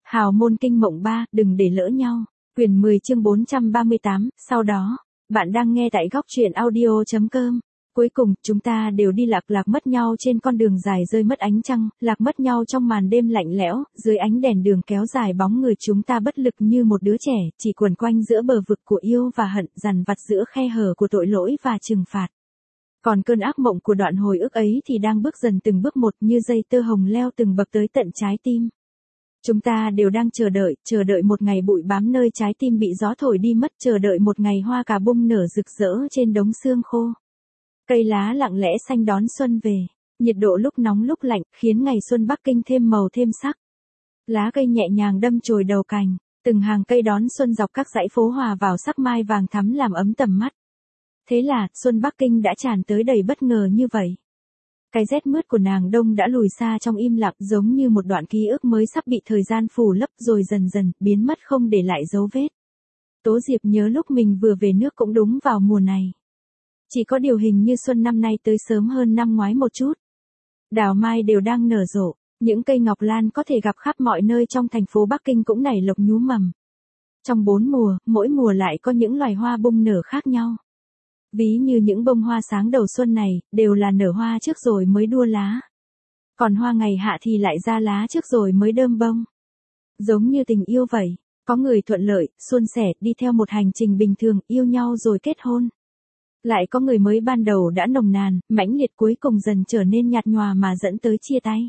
Hào môn kinh mộng 3, đừng để lỡ nhau. Quyển 10 chương 438, sau đó, bạn đang nghe tại góc truyện audio.com. Cuối cùng, chúng ta đều đi lạc mất nhau trên con đường dài rơi mất ánh trăng, lạc mất nhau trong màn đêm lạnh lẽo, dưới ánh đèn đường kéo dài bóng người chúng ta bất lực như một đứa trẻ, chỉ quẩn quanh giữa bờ vực của yêu và hận, dằn vặt giữa khe hở của tội lỗi và trừng phạt. Còn cơn ác mộng của đoạn hồi ức ấy thì đang bước dần từng bước một như dây tơ hồng leo từng bậc tới tận trái tim. Chúng ta đều đang chờ đợi một ngày bụi bám nơi trái tim bị gió thổi đi mất, chờ đợi một ngày hoa cà bung nở rực rỡ trên đống xương khô. Cây lá lặng lẽ xanh đón xuân về, nhiệt độ lúc nóng lúc lạnh, khiến ngày xuân Bắc Kinh thêm màu thêm sắc. Lá cây nhẹ nhàng đâm chồi đầu cành, từng hàng cây đón xuân dọc các dãy phố hòa vào sắc mai vàng thắm làm ấm tầm mắt. Thế là, xuân Bắc Kinh đã tràn tới đầy bất ngờ như vậy. Cái rét mướt của nàng đông đã lùi xa trong im lặng, giống như một đoạn ký ức mới sắp bị thời gian phủ lấp rồi dần dần biến mất không để lại dấu vết. Tố Diệp nhớ lúc mình vừa về nước cũng đúng vào mùa này. Chỉ có điều hình như xuân năm nay tới sớm hơn năm ngoái một chút. Đào mai đều đang nở rộ, những cây ngọc lan có thể gặp khắp mọi nơi trong thành phố Bắc Kinh cũng nảy lộc nhú mầm. Trong 4 mùa, mỗi mùa lại có những loài hoa bung nở khác nhau. Ví như những bông hoa sáng đầu xuân này, đều là nở hoa trước rồi mới đua lá. Còn hoa ngày hạ thì lại ra lá trước rồi mới đơm bông. Giống như tình yêu vậy, có người thuận lợi, suôn sẻ, đi theo một hành trình bình thường, yêu nhau rồi kết hôn. Lại có người mới ban đầu đã nồng nàn, mãnh liệt cuối cùng dần trở nên nhạt nhòa mà dẫn tới chia tay.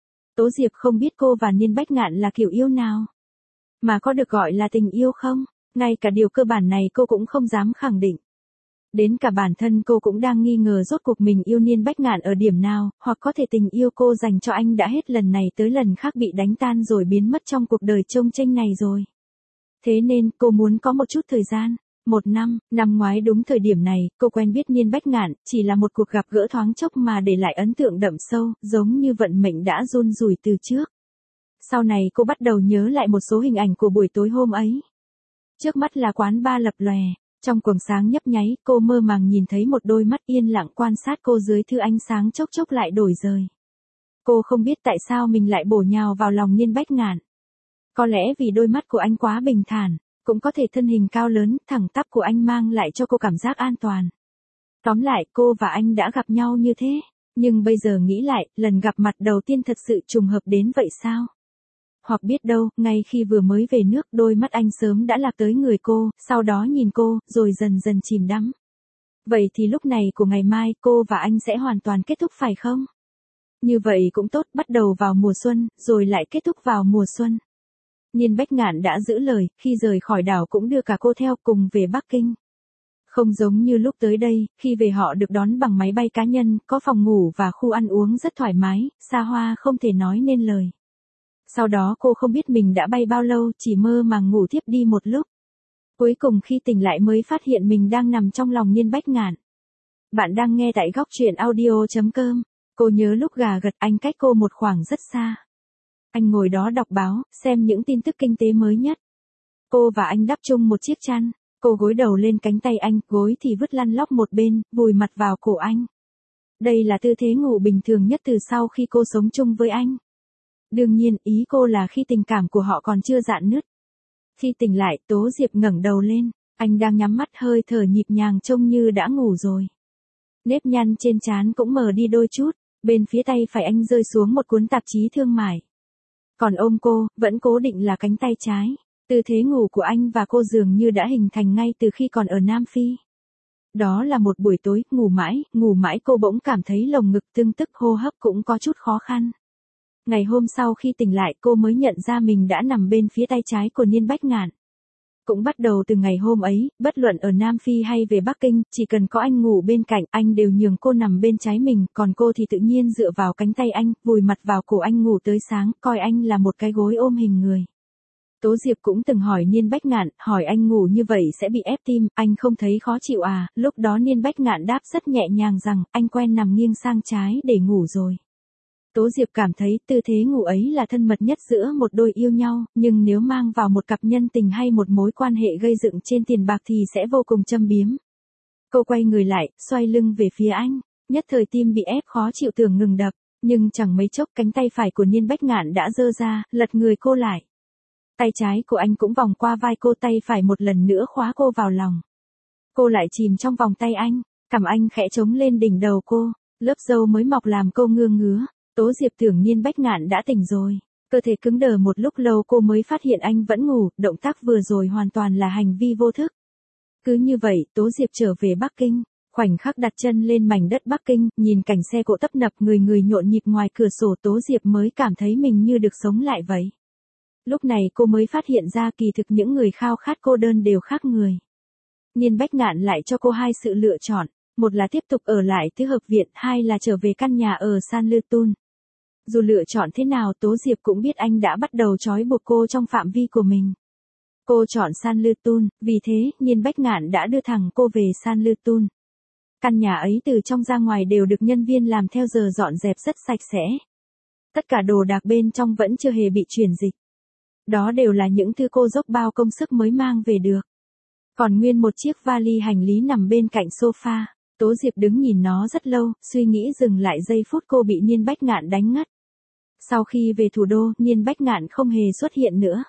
Tố Diệp không biết cô và Niên Bách Ngạn là kiểu yêu nào. Mà có được gọi là tình yêu không? Ngay cả điều cơ bản này cô cũng không dám khẳng định. Đến cả bản thân cô cũng đang nghi ngờ rốt cuộc mình yêu Niên Bách Ngạn ở điểm nào, hoặc có thể tình yêu cô dành cho anh đã hết lần này tới lần khác bị đánh tan rồi biến mất trong cuộc đời chông chênh này rồi. Thế nên, cô muốn có một chút thời gian. 1 năm, năm ngoái đúng thời điểm này, cô quen biết Niên Bách Ngạn, chỉ là một cuộc gặp gỡ thoáng chốc mà để lại ấn tượng đậm sâu, giống như vận mệnh đã giun rủi từ trước. Sau này cô bắt đầu nhớ lại một số hình ảnh của buổi tối hôm ấy. Trước mắt là quán bar lập lòe. Trong quầng sáng nhấp nháy, cô mơ màng nhìn thấy một đôi mắt yên lặng quan sát cô dưới thứ ánh sáng chốc chốc lại đổi rời. Cô không biết tại sao mình lại bổ nhào vào lòng Niên Bách Ngạn. Có lẽ vì đôi mắt của anh quá bình thản, cũng có thể thân hình cao lớn, thẳng tắp của anh mang lại cho cô cảm giác an toàn. Tóm lại, cô và anh đã gặp nhau như thế, nhưng bây giờ nghĩ lại, lần gặp mặt đầu tiên thật sự trùng hợp đến vậy sao? Hoặc biết đâu, ngay khi vừa mới về nước đôi mắt anh sớm đã lạc tới người cô, sau đó nhìn cô, rồi dần dần chìm đắm. Vậy thì lúc này của ngày mai cô và anh sẽ hoàn toàn kết thúc phải không? Như vậy cũng tốt, bắt đầu vào mùa xuân, rồi lại kết thúc vào mùa xuân. Niên Bách Ngạn đã giữ lời, khi rời khỏi đảo cũng đưa cả cô theo cùng về Bắc Kinh. Không giống như lúc tới đây, khi về họ được đón bằng máy bay cá nhân, có phòng ngủ và khu ăn uống rất thoải mái, xa hoa không thể nói nên lời. Sau đó cô không biết mình đã bay bao lâu, chỉ mơ màng ngủ thiếp đi một lúc. Cuối cùng khi tỉnh lại mới phát hiện mình đang nằm trong lòng Niên Bách Ngạn. Bạn đang nghe tại góc truyện audio.com. Cô nhớ lúc gà gật anh cách cô một khoảng rất xa. Anh ngồi đó đọc báo, xem những tin tức kinh tế mới nhất. Cô và anh đắp chung một chiếc chăn, cô gối đầu lên cánh tay anh, gối thì vứt lăn lóc một bên, vùi mặt vào cổ anh. Đây là tư thế ngủ bình thường nhất từ sau khi cô sống chung với anh. Đương nhiên, ý cô là khi tình cảm của họ còn chưa rạn nứt. Khi tỉnh lại, Tố Diệp ngẩng đầu lên, anh đang nhắm mắt hơi thở nhịp nhàng trông như đã ngủ rồi. Nếp nhăn trên trán cũng mờ đi đôi chút, bên phía tay phải anh rơi xuống một cuốn tạp chí thương mại. Còn ôm cô, vẫn cố định là cánh tay trái. Tư thế ngủ của anh và cô dường như đã hình thành ngay từ khi còn ở Nam Phi. Đó là một buổi tối, ngủ mãi cô bỗng cảm thấy lồng ngực tưng tức, hô hấp cũng có chút khó khăn. Ngày hôm sau khi tỉnh lại cô mới nhận ra mình đã nằm bên phía tay trái của Niên Bách Ngạn. Cũng bắt đầu từ ngày hôm ấy, bất luận ở Nam Phi hay về Bắc Kinh, chỉ cần có anh ngủ bên cạnh, anh đều nhường cô nằm bên trái mình, còn cô thì tự nhiên dựa vào cánh tay anh, vùi mặt vào cổ anh ngủ tới sáng, coi anh là một cái gối ôm hình người. Tố Diệp cũng từng hỏi Niên Bách Ngạn, hỏi anh ngủ như vậy sẽ bị ép tim, anh không thấy khó chịu à? Lúc đó Niên Bách Ngạn đáp rất nhẹ nhàng rằng, anh quen nằm nghiêng sang trái để ngủ rồi. Tố Diệp cảm thấy tư thế ngủ ấy là thân mật nhất giữa một đôi yêu nhau, nhưng nếu mang vào một cặp nhân tình hay một mối quan hệ gây dựng trên tiền bạc thì sẽ vô cùng châm biếm. Cô quay người lại, xoay lưng về phía anh, nhất thời tim bị ép khó chịu tưởng ngừng đập, nhưng chẳng mấy chốc cánh tay phải của Niên Bách Ngạn đã giơ ra, lật người cô lại. Tay trái của anh cũng vòng qua vai cô, tay phải một lần nữa khóa cô vào lòng. Cô lại chìm trong vòng tay anh, cằm anh khẽ chống lên đỉnh đầu cô, lớp râu mới mọc làm cô ngứa ngứa. Tố Diệp tưởng Niên Bách Ngạn đã tỉnh rồi, cơ thể cứng đờ một lúc lâu cô mới phát hiện anh vẫn ngủ, động tác vừa rồi hoàn toàn là hành vi vô thức. Cứ như vậy, Tố Diệp trở về Bắc Kinh, khoảnh khắc đặt chân lên mảnh đất Bắc Kinh, nhìn cảnh xe cộ tấp nập, người người nhộn nhịp ngoài cửa sổ, Tố Diệp mới cảm thấy mình như được sống lại vậy. Lúc này cô mới phát hiện ra kỳ thực những người khao khát cô đơn đều khác người. Niên Bách Ngạn lại cho cô hai sự lựa chọn, một là tiếp tục ở lại Tứ Hợp Viện, hai là trở về căn nhà ở San Lư Tun. Dù lựa chọn thế nào, Tố Diệp cũng biết anh đã bắt đầu trói buộc cô trong phạm vi của mình. Cô chọn San Lư Tun, vì thế, Niên Bách Ngạn đã đưa thẳng cô về San Lư Tun. Căn nhà ấy từ trong ra ngoài đều được nhân viên làm theo giờ dọn dẹp rất sạch sẽ. Tất cả đồ đạc bên trong vẫn chưa hề bị chuyển dịch. Đó đều là những thứ cô dốc bao công sức mới mang về được. Còn nguyên một chiếc vali hành lý nằm bên cạnh sofa, Tố Diệp đứng nhìn nó rất lâu, suy nghĩ dừng lại giây phút cô bị Niên Bách Ngạn đánh ngất. Sau khi về thủ đô, Niên Bách Ngạn không hề xuất hiện nữa.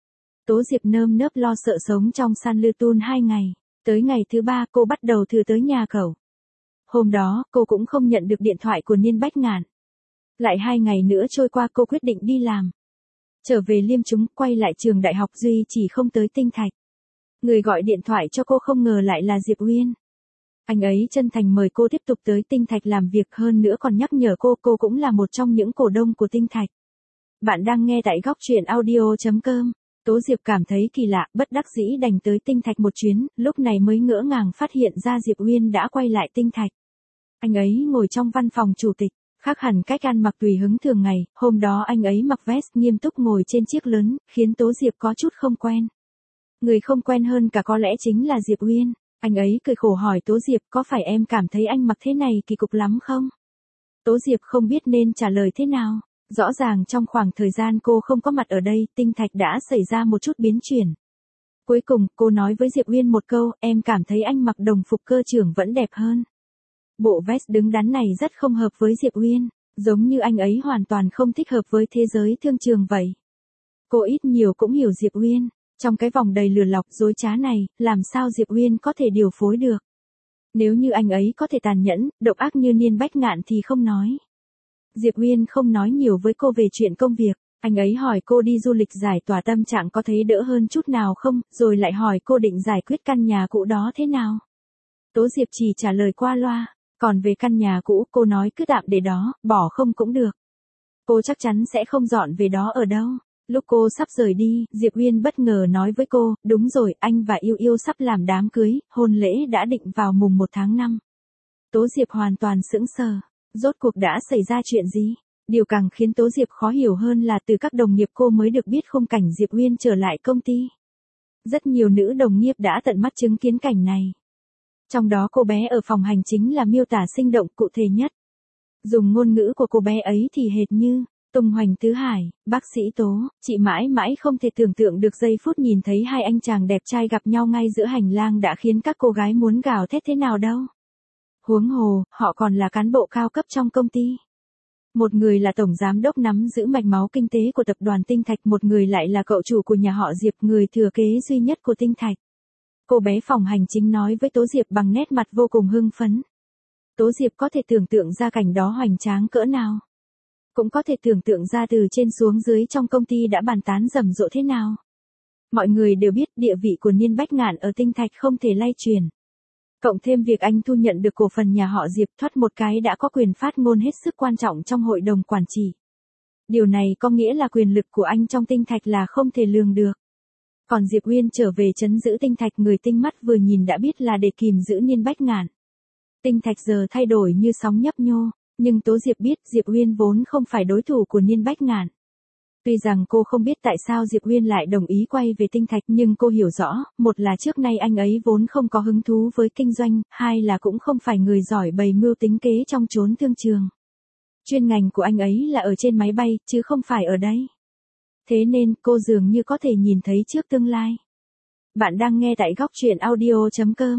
Tố Diệp nơm nớp lo sợ sống trong San Lư Tun 2 ngày, tới ngày thứ 3 cô bắt đầu thử tới nhà cậu. Hôm đó, cô cũng không nhận được điện thoại của Niên Bách Ngạn. Lại 2 ngày nữa trôi qua cô quyết định đi làm. Trở về Liêm Chúng, quay lại trường đại học Duy chỉ không tới Tinh Thạch. Người gọi điện thoại cho cô không ngờ lại là Diệp Uyên. Anh ấy chân thành mời cô tiếp tục tới Tinh Thạch làm việc, hơn nữa còn nhắc nhở cô cũng là một trong những cổ đông của Tinh Thạch. Bạn đang nghe tại góc truyện audio.com. Tố Diệp cảm thấy kỳ lạ, bất đắc dĩ đành tới Tinh Thạch một chuyến, lúc này mới ngỡ ngàng phát hiện ra Diệp Uyên đã quay lại Tinh Thạch. Anh ấy ngồi trong văn phòng chủ tịch, khác hẳn cách ăn mặc tùy hứng thường ngày, hôm đó anh ấy mặc vest nghiêm túc ngồi trên chiếc lớn, khiến Tố Diệp có chút không quen. Người không quen hơn cả có lẽ chính là Diệp Uyên. Anh ấy cười khổ hỏi Tố Diệp, có phải em cảm thấy anh mặc thế này kỳ cục lắm không? Tố Diệp không biết nên trả lời thế nào. Rõ ràng trong khoảng thời gian cô không có mặt ở đây, Tinh Thạch đã xảy ra một chút biến chuyển. Cuối cùng, cô nói với Diệp Uyên một câu, em cảm thấy anh mặc đồng phục cơ trưởng vẫn đẹp hơn. Bộ vest đứng đắn này rất không hợp với Diệp Uyên, giống như anh ấy hoàn toàn không thích hợp với thế giới thương trường vậy. Cô ít nhiều cũng hiểu Diệp Uyên, trong cái vòng đầy lừa lọc dối trá này, làm sao Diệp Uyên có thể điều phối được. Nếu như anh ấy có thể tàn nhẫn, độc ác như Niên Bách Ngạn thì không nói. Diệp Uyên không nói nhiều với cô về chuyện công việc, anh ấy hỏi cô đi du lịch giải tỏa tâm trạng có thấy đỡ hơn chút nào không, rồi lại hỏi cô định giải quyết căn nhà cũ đó thế nào. Tố Diệp chỉ trả lời qua loa, còn về căn nhà cũ cô nói cứ tạm để đó, bỏ không cũng được. Cô chắc chắn sẽ không dọn về đó ở đâu. Lúc cô sắp rời đi, Diệp Uyên bất ngờ nói với cô, đúng rồi, anh và Yêu Yêu sắp làm đám cưới, hôn lễ đã định vào mùng 1 tháng 5. Tố Diệp hoàn toàn sững sờ. Rốt cuộc đã xảy ra chuyện gì? Điều càng khiến Tố Diệp khó hiểu hơn là từ các đồng nghiệp cô mới được biết khung cảnh Diệp Uyên trở lại công ty. Rất nhiều nữ đồng nghiệp đã tận mắt chứng kiến cảnh này. Trong đó cô bé ở phòng hành chính là miêu tả sinh động cụ thể nhất. Dùng ngôn ngữ của cô bé ấy thì hệt như, Tùng Hoành Tứ Hải, bác sĩ Tố, chị mãi mãi không thể tưởng tượng được giây phút nhìn thấy hai anh chàng đẹp trai gặp nhau ngay giữa hành lang đã khiến các cô gái muốn gào thét thế nào đâu. Huống hồ, họ còn là cán bộ cao cấp trong công ty. Một người là tổng giám đốc nắm giữ mạch máu kinh tế của tập đoàn Tinh Thạch, một người lại là cậu chủ của nhà họ Diệp, người thừa kế duy nhất của Tinh Thạch. Cô bé phòng hành chính nói với Tố Diệp bằng nét mặt vô cùng hưng phấn. Tố Diệp có thể tưởng tượng ra cảnh đó hoành tráng cỡ nào. Cũng có thể tưởng tượng ra từ trên xuống dưới trong công ty đã bàn tán rầm rộ thế nào. Mọi người đều biết địa vị của Niên Bách Ngạn ở Tinh Thạch không thể lay chuyển. Cộng thêm việc anh thu nhận được cổ phần nhà họ Diệp, thoát một cái đã có quyền phát ngôn hết sức quan trọng trong hội đồng quản trị. Điều này có nghĩa là quyền lực của anh trong Tinh Thạch là không thể lường được. Còn Diệp Uyên trở về trấn giữ Tinh Thạch, người tinh mắt vừa nhìn đã biết là để kìm giữ Niên Bách Ngạn. Tinh Thạch giờ thay đổi như sóng nhấp nhô, nhưng Tố Diệp biết Diệp Uyên vốn không phải đối thủ của Niên Bách Ngạn. Tuy rằng cô không biết tại sao Diệp Uyên lại đồng ý quay về Tinh Thạch, nhưng cô hiểu rõ, một là trước nay anh ấy vốn không có hứng thú với kinh doanh, hai là cũng không phải người giỏi bày mưu tính kế trong chốn thương trường. Chuyên ngành của anh ấy là ở trên máy bay, chứ không phải ở đây. Thế nên, cô dường như có thể nhìn thấy trước tương lai. Bạn đang nghe tại góc truyện audio.com.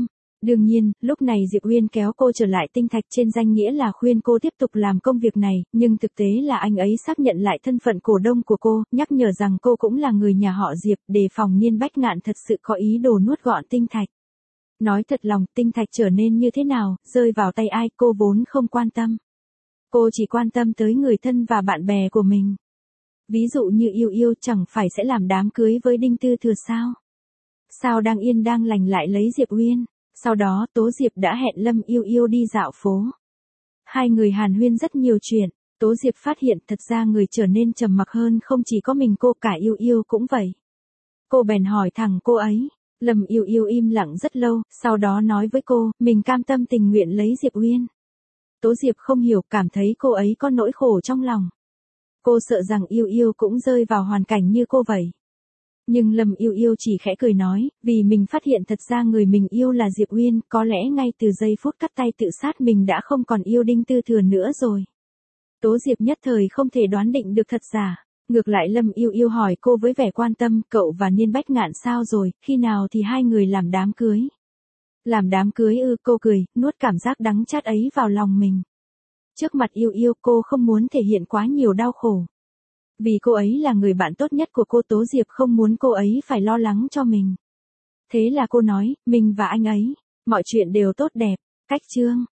Đương nhiên, lúc này Diệp Uyên kéo cô trở lại tinh thạch trên danh nghĩa là khuyên cô tiếp tục làm công việc này, nhưng thực tế là anh ấy xác nhận lại thân phận cổ đông của cô, nhắc nhở rằng cô cũng là người nhà họ Diệp, đề phòng Niên Bách Ngạn thật sự có ý đồ nuốt gọn tinh thạch. Nói thật lòng, tinh thạch trở nên như thế nào, rơi vào tay ai, cô vốn không quan tâm. Cô chỉ quan tâm tới người thân và bạn bè của mình. Ví dụ như Yêu Yêu chẳng phải sẽ làm đám cưới với Đinh Tư Thừa sao? Sao đang yên đang lành lại lấy Diệp Uyên? Sau đó Tố Diệp đã hẹn Lâm Yêu Yêu đi dạo phố. Hai người hàn huyên rất nhiều chuyện, Tố Diệp phát hiện thật ra người trở nên trầm mặc hơn không chỉ có mình cô, cả Yêu Yêu cũng vậy. Cô bèn hỏi thẳng cô ấy. Lâm Yêu Yêu im lặng rất lâu, sau đó nói với cô, mình cam tâm tình nguyện lấy Diệp Uyên. Tố Diệp không hiểu, cảm thấy cô ấy có nỗi khổ trong lòng. Cô sợ rằng Yêu Yêu cũng rơi vào hoàn cảnh như cô vậy. Nhưng Lâm Yêu Yêu chỉ khẽ cười nói, vì mình phát hiện thật ra người mình yêu là Diệp Uyên, có lẽ ngay từ giây phút cắt tay tự sát mình đã không còn yêu Đinh Tư Thừa nữa rồi. Tố Diệp nhất thời không thể đoán định được thật giả. Ngược lại Lâm Yêu Yêu hỏi cô với vẻ quan tâm, cậu và Niên Bách Ngạn sao rồi, khi nào thì hai người làm đám cưới? Làm đám cưới ư? Cô cười, nuốt cảm giác đắng chát ấy vào lòng mình. Trước mặt Yêu Yêu cô không muốn thể hiện quá nhiều đau khổ. Vì cô ấy là người bạn tốt nhất của cô, Tố Diệp không muốn cô ấy phải lo lắng cho mình. Thế là cô nói, mình và anh ấy, mọi chuyện đều tốt đẹp, cách chương.